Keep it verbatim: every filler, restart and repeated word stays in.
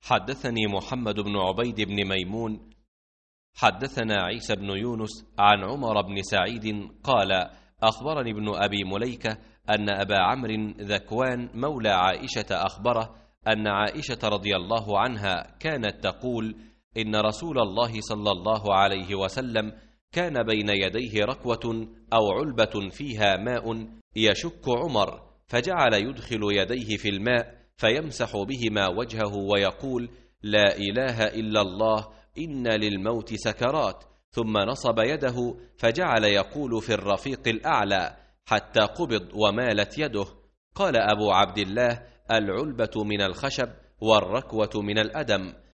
حدثني محمد بن عبيد بن ميمون حدثنا عيسى بن يونس عن عمر بن سعيد قال أخبرني ابن أبي مليكة أن أبا عمرو ذكوان مولى عائشة أخبره أن عائشة رضي الله عنها كانت تقول إن رسول الله صلى الله عليه وسلم كان بين يديه ركوة أو علبة فيها ماء يشك عمر، فجعل يدخل يديه في الماء فيمسح بهما وجهه ويقول لا إله إلا الله إن للموت سكرات، ثم نصب يده فجعل يقول في الرفيق الأعلى حتى قبض ومالت يده. قال أبو عبد الله العلبة من الخشب والركوة من الأدم.